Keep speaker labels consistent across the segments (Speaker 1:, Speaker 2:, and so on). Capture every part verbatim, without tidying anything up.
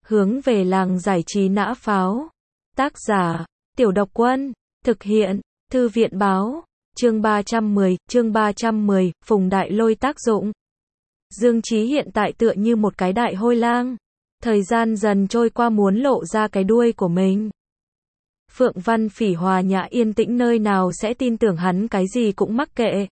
Speaker 1: Hướng về làng giải trí nã pháo. Tác giả, Tiểu Độc Quân. Thực hiện, Thư viện báo. Chương ba trăm mười, chương ba trăm mười, Phùng Đại Lôi tác dụng. Dương Chí hiện tại tựa như một cái đại hôi lang. Thời gian dần trôi qua muốn lộ ra cái đuôi của mình. Phượng Văn Phỉ hòa nhã yên tĩnh nơi nào sẽ tin tưởng hắn cái gì cũng mắc kệ.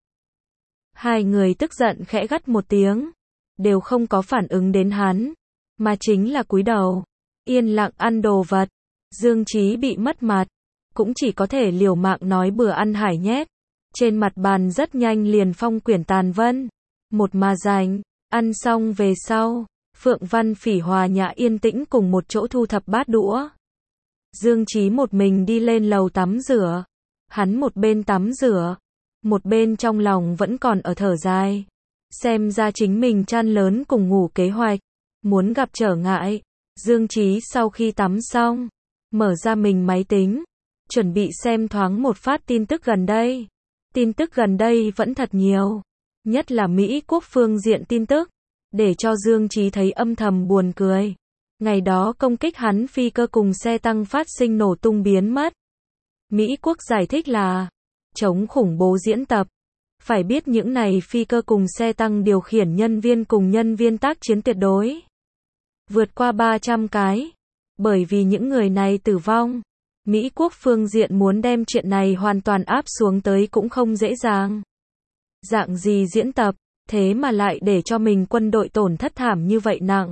Speaker 1: Hai người tức giận khẽ gắt một tiếng. Đều không có phản ứng đến hắn. Mà chính là cúi đầu. Yên lặng ăn đồ vật. Dương Chí bị mất mặt. Cũng chỉ có thể liều mạng nói bừa ăn hải nhét. Trên mặt bàn rất nhanh liền phong quyển tàn vân. Một mà dành. Ăn xong về sau. Phượng Văn Phỉ hòa nhã yên tĩnh cùng một chỗ thu thập bát đũa. Dương Chí một mình đi lên lầu tắm rửa. Hắn một bên tắm rửa. Một bên trong lòng vẫn còn ở thở dài. Xem ra chính mình chăn lớn cùng ngủ kế hoạch. Muốn gặp trở ngại. Dương Chí sau khi tắm xong. Mở ra mình máy tính. Chuẩn bị xem thoáng một phát tin tức gần đây. Tin tức gần đây vẫn thật nhiều. Nhất là Mỹ quốc phương diện tin tức. Để cho Dương Chí thấy âm thầm buồn cười. Ngày đó công kích hắn phi cơ cùng xe tăng phát sinh nổ tung biến mất. Mỹ quốc giải thích là chống khủng bố diễn tập. Phải biết những này phi cơ cùng xe tăng điều khiển nhân viên cùng nhân viên tác chiến tuyệt đối. Vượt qua ba trăm cái. Bởi vì những người này tử vong. Mỹ quốc phương diện muốn đem chuyện này hoàn toàn áp xuống tới cũng không dễ dàng. Dạng gì diễn tập, thế mà lại để cho mình quân đội tổn thất thảm như vậy nặng.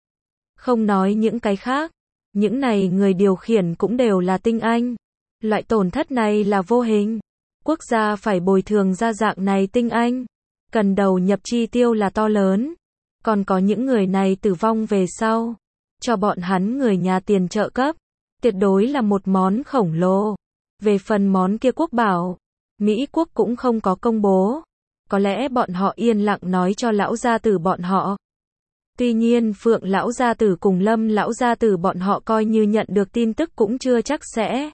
Speaker 1: Không nói những cái khác. Những này người điều khiển cũng đều là tinh anh. Loại tổn thất này là vô hình. Quốc gia phải bồi thường ra dạng này tinh anh. Cần đầu nhập chi tiêu là to lớn. Còn có những người này tử vong về sau. Cho bọn hắn người nhà tiền trợ cấp. Tuyệt đối là một món khổng lồ. Về phần món kia quốc bảo. Mỹ quốc cũng không có công bố. Có lẽ bọn họ yên lặng nói cho lão gia tử bọn họ. Tuy nhiên Phượng lão gia tử cùng Lâm lão gia tử bọn họ coi như nhận được tin tức cũng chưa chắc sẽ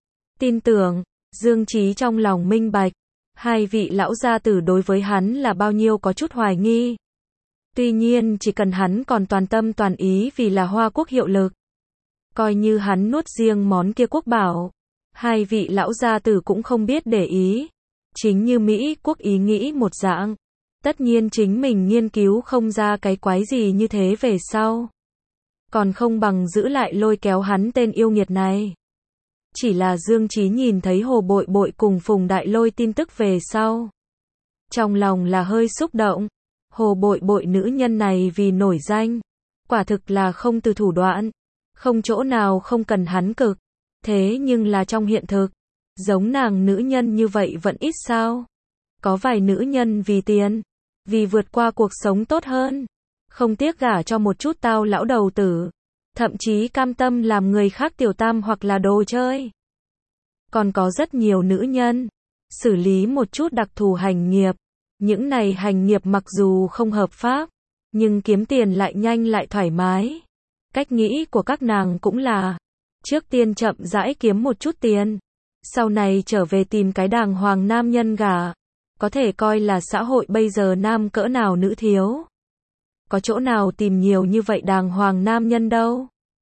Speaker 1: tin tưởng. Dương Chí trong lòng minh bạch. Hai vị lão gia tử đối với hắn là bao nhiêu có chút hoài nghi. Tuy nhiên chỉ cần hắn còn toàn tâm toàn ý vì là Hoa quốc hiệu lực. Coi như hắn nuốt riêng món kia quốc bảo. Hai vị lão gia tử cũng không biết để ý. Chính như Mỹ quốc ý nghĩ một dạng. Tất nhiên chính mình nghiên cứu không ra cái quái gì như thế về sau. Còn không bằng giữ lại lôi kéo hắn tên yêu nghiệt này. Chỉ là Dương Chí nhìn thấy Hồ Bội Bội cùng Phùng Đại Lôi tin tức về sau. Trong lòng là hơi xúc động. Hồ Bội Bội nữ nhân này vì nổi danh. Quả thực là không từ thủ đoạn. Không chỗ nào không cần hắn cực. Thế nhưng là trong hiện thực. Giống nàng nữ nhân như vậy vẫn ít sao. Có vài nữ nhân vì tiền. Vì vượt qua cuộc sống tốt hơn. Không tiếc gả cho một chút tao lão đầu tử. Thậm chí cam tâm làm người khác tiểu tam hoặc là đồ chơi. Còn có rất nhiều nữ nhân. Xử lý một chút đặc thù hành nghiệp. Những này hành nghiệp mặc dù không hợp pháp. Nhưng kiếm tiền lại nhanh lại thoải mái. Cách nghĩ của các nàng cũng là. Trước tiên chậm rãi kiếm một chút tiền. Sau này trở về tìm cái đàng hoàng nam nhân gả. Có thể coi là xã hội bây giờ nam cỡ nào nữ thiếu. Có chỗ nào tìm nhiều như vậy đàng hoàng nam nhân đâu.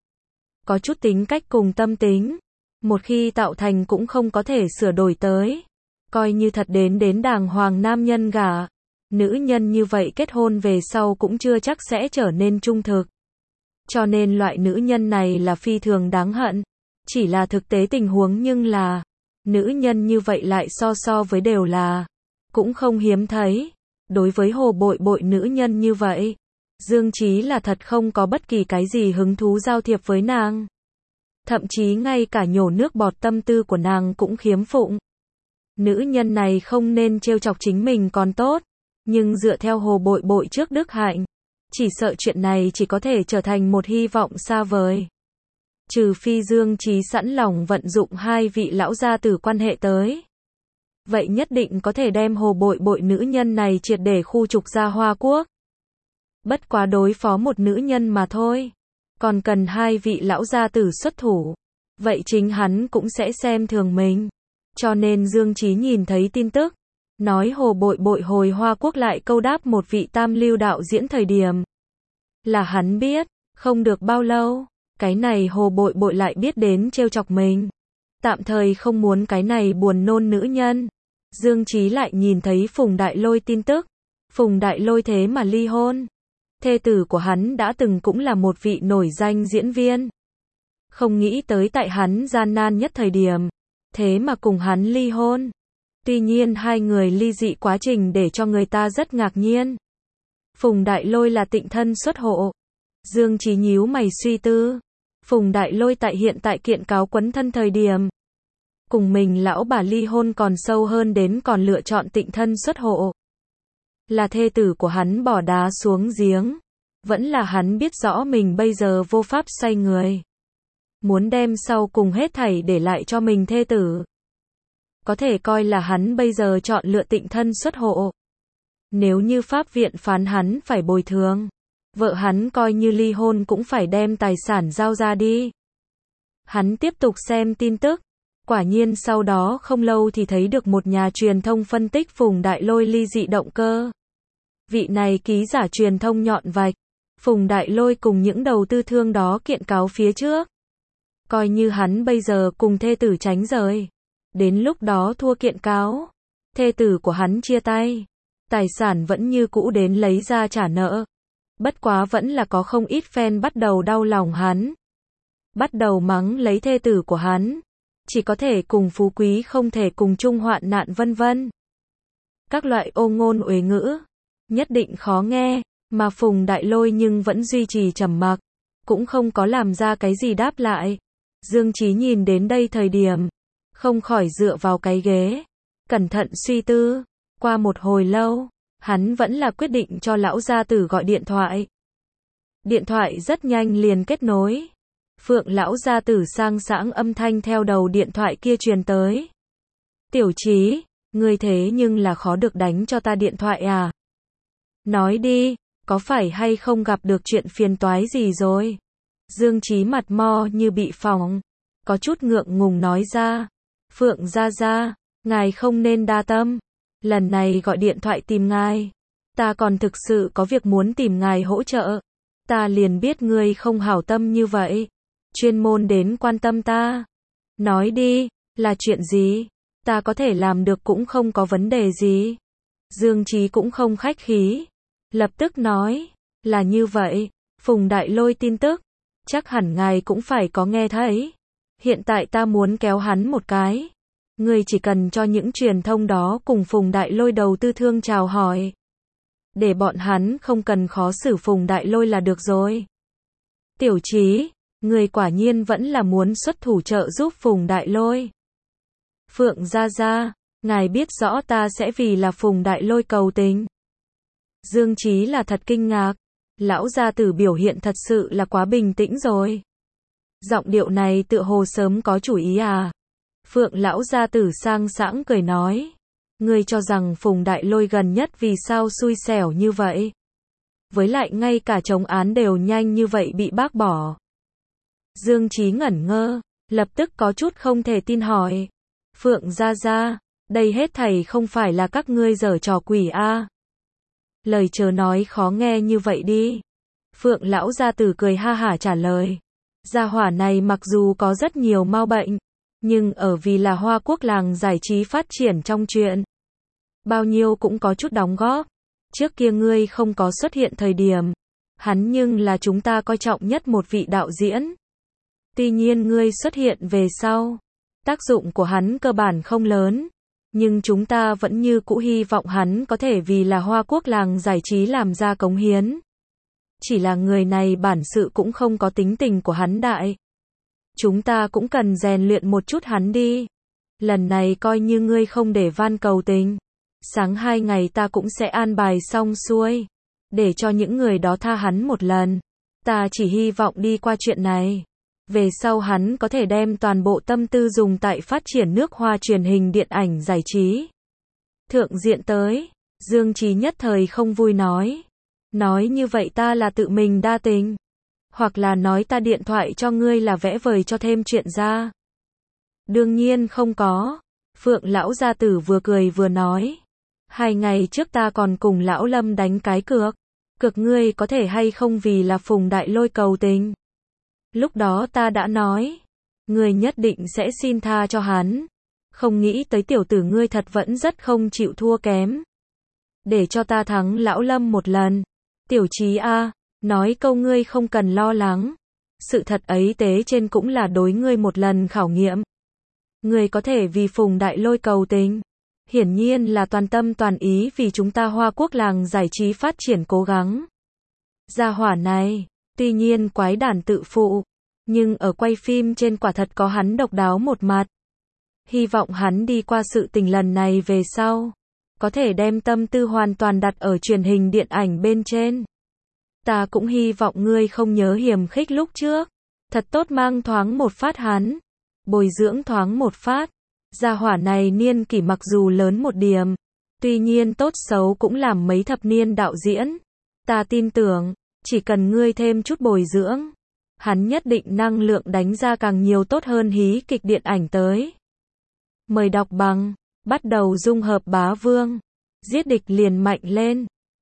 Speaker 1: Có chút tính cách cùng tâm tính. Một khi tạo thành cũng không có thể sửa đổi tới. Coi như thật đến đến đàng hoàng nam nhân gả. Nữ nhân như vậy kết hôn về sau cũng chưa chắc sẽ trở nên trung thực. Cho nên loại nữ nhân này là phi thường đáng hận. Chỉ là thực tế tình huống nhưng là. Nữ nhân như vậy lại so so với đều là. Cũng không hiếm thấy. Đối với Hồ Bội Bội nữ nhân như vậy. Dương Chí là thật không có bất kỳ cái gì hứng thú giao thiệp với nàng. Thậm chí ngay cả nhổ nước bọt tâm tư của nàng cũng khiếm phụng. Nữ nhân này không nên trêu chọc chính mình còn tốt. Nhưng dựa theo Hồ Bội Bội trước đức hạnh. Chỉ sợ chuyện này chỉ có thể trở thành một hy vọng xa vời. Trừ phi Dương Chí sẵn lòng vận dụng hai vị lão gia tử quan hệ tới. Vậy nhất định có thể đem Hồ Bội Bội nữ nhân này triệt để khu trục ra Hoa quốc. Bất quá đối phó một nữ nhân mà thôi. Còn cần hai vị lão gia tử xuất thủ. Vậy chính hắn cũng sẽ xem thường mình. Cho nên Dương Chí nhìn thấy tin tức. Nói Hồ Bội Bội hồi Hoa quốc lại câu đáp một vị tam lưu đạo diễn thời điểm. Là hắn biết. Không được bao lâu. Cái này Hồ Bội Bội lại biết đến trêu chọc mình. Tạm thời không muốn cái này buồn nôn nữ nhân. Dương Chí lại nhìn thấy Phùng Đại Lôi tin tức. Phùng Đại Lôi thế mà ly hôn. Thê tử của hắn đã từng cũng là một vị nổi danh diễn viên. Không nghĩ tới tại hắn gian nan nhất thời điểm. Thế mà cùng hắn ly hôn. Tuy nhiên hai người ly dị quá trình để cho người ta rất ngạc nhiên. Phùng Đại Lôi là tịnh thân xuất hộ. Dương Chí nhíu mày suy tư. Phùng Đại Lôi tại hiện tại kiện cáo quấn thân thời điểm. Cùng mình lão bà ly hôn còn sâu hơn đến còn lựa chọn tịnh thân xuất hộ. Là thê tử của hắn bỏ đá xuống giếng. Vẫn là hắn biết rõ mình bây giờ vô pháp xoay người. Muốn đem sau cùng hết thảy để lại cho mình thê tử. Có thể coi là hắn bây giờ chọn lựa tịnh thân xuất hộ. Nếu như pháp viện phán hắn phải bồi thường. Vợ hắn coi như ly hôn cũng phải đem tài sản giao ra đi. Hắn tiếp tục xem tin tức. Quả nhiên sau đó không lâu thì thấy được một nhà truyền thông phân tích Phùng Đại Lôi ly dị động cơ. Vị này ký giả truyền thông nhọn vạch. Phùng Đại Lôi cùng những đầu tư thương đó kiện cáo phía trước. Coi như hắn bây giờ cùng thê tử tránh rời. Đến lúc đó thua kiện cáo. Thê tử của hắn chia tay. Tài sản vẫn như cũ đến lấy ra trả nợ. Bất quá vẫn là có không ít fan bắt đầu đau lòng hắn. Bắt đầu mắng lấy thê tử của hắn. Chỉ có thể cùng phú quý không thể cùng chung hoạn nạn vân vân. Các loại ô ngôn uế ngữ. Nhất định khó nghe. Mà Phùng Đại Lôi nhưng vẫn duy trì trầm mặc. Cũng không có làm ra cái gì đáp lại. Dương Chí nhìn đến đây thời điểm. Không khỏi dựa vào cái ghế. Cẩn thận suy tư. Qua một hồi lâu. Hắn vẫn là quyết định cho lão gia tử gọi điện thoại. Điện thoại rất nhanh liền kết nối. Phượng lão gia tử sang sảng âm thanh theo đầu điện thoại kia truyền tới. Tiểu Chí, ngươi thế nhưng là khó được đánh cho ta điện thoại à? Nói đi, có phải hay không gặp được chuyện phiền toái gì rồi? Dương Chí mặt mo như bị phỏng. Có chút ngượng ngùng nói ra. Phượng gia gia, ngài không nên đa tâm. Lần này gọi điện thoại tìm ngài. Ta còn thực sự có việc muốn tìm ngài hỗ trợ. Ta liền biết ngươi không hảo tâm như vậy. Chuyên môn đến quan tâm ta. Nói đi, là chuyện gì? Ta có thể làm được cũng không có vấn đề gì. Dương Chí cũng không khách khí. Lập tức nói, là như vậy. Phùng Đại Lôi tin tức. Chắc hẳn ngài cũng phải có nghe thấy. Hiện tại ta muốn kéo hắn một cái. Ngươi chỉ cần cho những truyền thông đó cùng Phùng Đại Lôi đầu tư thương chào hỏi. Để bọn hắn không cần khó xử Phùng Đại Lôi là được rồi. Tiểu Chí, ngươi quả nhiên vẫn là muốn xuất thủ trợ giúp Phùng Đại Lôi. Phượng gia gia, ngài biết rõ ta sẽ vì là Phùng Đại Lôi cầu tình. Dương Chí là thật kinh ngạc. Lão gia tử biểu hiện thật sự là quá bình tĩnh rồi. Giọng điệu này tựa hồ sớm có chủ ý à? Phượng lão gia tử sang sảng cười nói. Ngươi cho rằng Phùng Đại Lôi gần nhất vì sao xui xẻo như vậy? Với lại ngay cả chống án đều nhanh như vậy bị bác bỏ. Dương Chí ngẩn ngơ, lập tức có chút không thể tin hỏi. Phượng gia gia, đây hết thảy không phải là các ngươi giở trò quỷ a? Lời chớ nói khó nghe như vậy đi. Phượng lão gia tử cười ha hả trả lời. Gia hỏa này mặc dù có rất nhiều mau bệnh, nhưng ở vì là Hoa Quốc làng giải trí phát triển trong chuyện. Bao nhiêu cũng có chút đóng góp. Trước kia ngươi không có xuất hiện thời điểm. Hắn nhưng là chúng ta coi trọng nhất một vị đạo diễn. Tuy nhiên ngươi xuất hiện về sau. Tác dụng của hắn cơ bản không lớn. Nhưng chúng ta vẫn như cũ hy vọng hắn có thể vì là Hoa Quốc làng giải trí làm ra cống hiến. Chỉ là người này bản sự cũng không có tính tình của hắn đại. Chúng ta cũng cần rèn luyện một chút hắn đi. Lần này coi như ngươi không để van cầu tình. Sáng hai ngày ta cũng sẽ an bài xong xuôi. Để cho những người đó tha hắn một lần. Ta chỉ hy vọng đi qua chuyện này. Về sau hắn có thể đem toàn bộ tâm tư dùng tại phát triển nước Hoa truyền hình điện ảnh giải trí. Thượng diện tới. Dương Chí nhất thời không vui nói. Nói như vậy ta là tự mình đa tình. Hoặc là nói ta điện thoại cho ngươi là vẽ vời cho thêm chuyện ra. Đương nhiên không có. Phượng lão gia tử vừa cười vừa nói. Hai ngày trước ta còn cùng lão Lâm đánh cái cược. Cược ngươi có thể hay không vì là Phùng Đại Lôi cầu tình. Lúc đó ta đã nói, ngươi nhất định sẽ xin tha cho hắn. Không nghĩ tới tiểu tử ngươi thật vẫn rất không chịu thua kém. Để cho ta thắng lão Lâm một lần. Tiểu Chí a, nói câu ngươi không cần lo lắng. Sự thật ấy tế trên cũng là đối ngươi một lần khảo nghiệm. Ngươi có thể vì Phùng Đại Lôi cầu tình. Hiển nhiên là toàn tâm toàn ý vì chúng ta Hoa Quốc làng giải trí phát triển cố gắng. Gia hỏa này, tuy nhiên quái đản tự phụ, nhưng ở quay phim trên quả thật có hắn độc đáo một mặt. Hy vọng hắn đi qua sự tình lần này về sau, có thể đem tâm tư hoàn toàn đặt ở truyền hình điện ảnh bên trên. Ta cũng hy vọng ngươi không nhớ hiềm khích lúc trước, thật tốt mang thoáng một phát hắn, bồi dưỡng thoáng một phát. Gia hỏa này niên kỷ mặc dù lớn một điểm, tuy nhiên tốt xấu cũng làm mấy thập niên đạo diễn. Ta tin tưởng, chỉ cần ngươi thêm chút bồi dưỡng, hắn nhất định năng lượng đánh ra càng nhiều tốt hơn hí kịch điện ảnh tới. Mời đọc bằng, bắt đầu dung hợp bá vương, giết địch liền mạnh lên.